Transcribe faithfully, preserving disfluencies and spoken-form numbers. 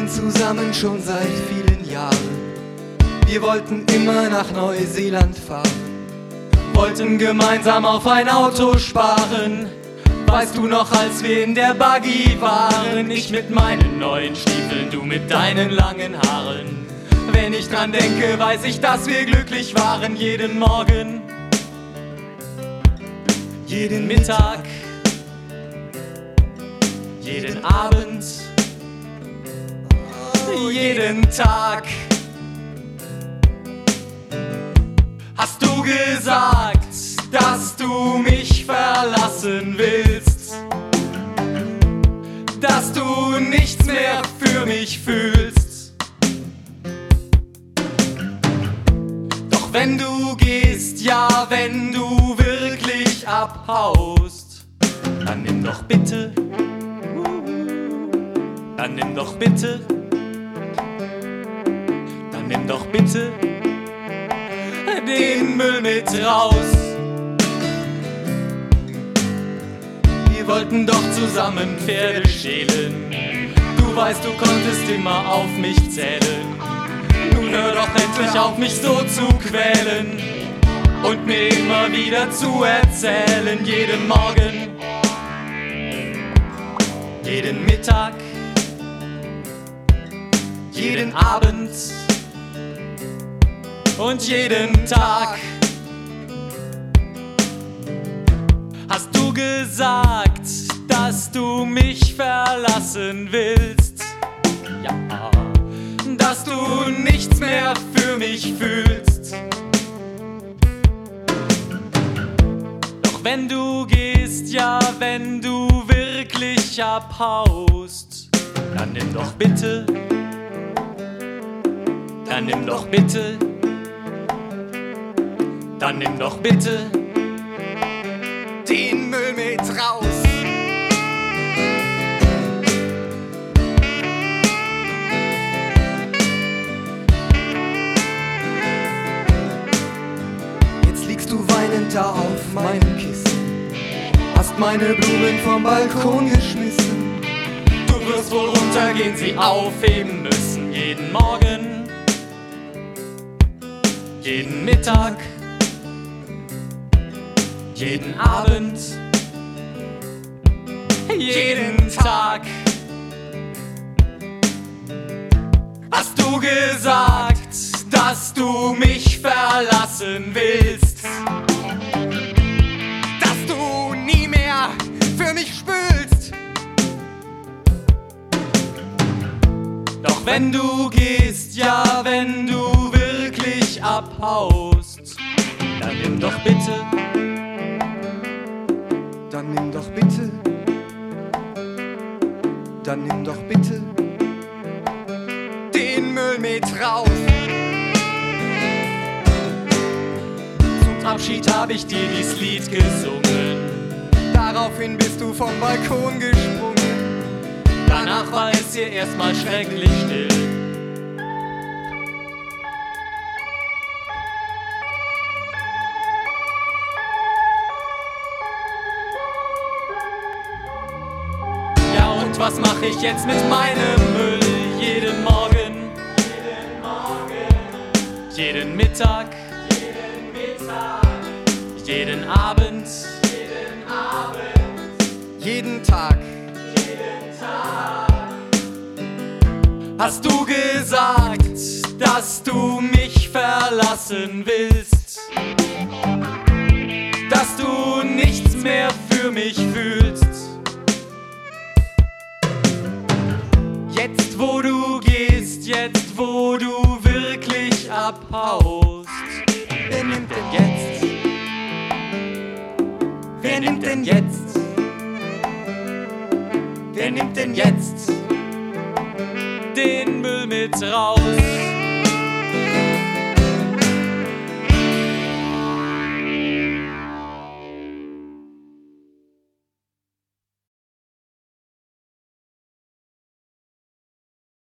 sind zusammen schon seit vielen Jahren. Wir wollten immer nach Neuseeland fahren, wollten gemeinsam auf ein Auto sparen. Weißt du noch, als wir in der Buggy waren? Ich mit meinen neuen Stiefeln, du mit deinen langen Haaren. Wenn ich dran denke, weiß ich, dass wir glücklich waren. Jeden Morgen, jeden Mittag, jeden Abend, jeden Tag. Hast du gesagt, dass du mich verlassen willst, dass du nichts mehr für mich fühlst? Doch wenn du gehst, ja, wenn du wirklich abhaust, dann nimm doch bitte, dann nimm doch bitte, dann nimm doch bitte den Müll mit raus. Wir wollten doch zusammen Pferde schälen. Du weißt, du konntest immer auf mich zählen. Nun hör doch endlich auf, mich so zu quälen und mir immer wieder zu erzählen. Jeden Morgen, jeden Mittag, jeden Abend und jeden Tag. Hast du gesagt, dass du mich verlassen willst? Ja, dass du nichts mehr für mich fühlst. Doch wenn du gehst, ja, wenn du wirklich abhaust, dann nimm doch bitte, dann nimm doch bitte, dann nimm doch bitte den Müll mit raus. Jetzt liegst du weinend da auf meinem Kissen, hast meine Blumen vom Balkon geschmissen. Du wirst wohl runtergehen, sie aufheben müssen. Jeden Morgen, jeden Mittag, jeden Abend, jeden Tag. Hast du gesagt, dass du mich verlassen willst, dass du nie mehr für mich spülst? Doch wenn du gehst, ja, wenn du wirklich abhaust, dann nimm doch bitte, dann nimm doch bitte, dann nimm doch bitte den Müll mit raus. Zum Abschied hab ich dir dies Lied gesungen, daraufhin bist du vom Balkon gesprungen. Danach war es hier erstmal schrecklich still. Was mach ich jetzt mit meinem Müll? Jeden Morgen, jeden Morgen, jeden Mittag, jeden Mittag, jeden Abend, jeden Abend, jeden Tag, jeden Tag. Hast du gesagt, dass du mich verlassen willst, dass du nichts mehr für mich fühlst? Jetzt, wo du gehst, jetzt, wo du wirklich abhaust. Wer nimmt denn jetzt? Wer nimmt denn jetzt? Wer nimmt denn jetzt den Müll mit raus?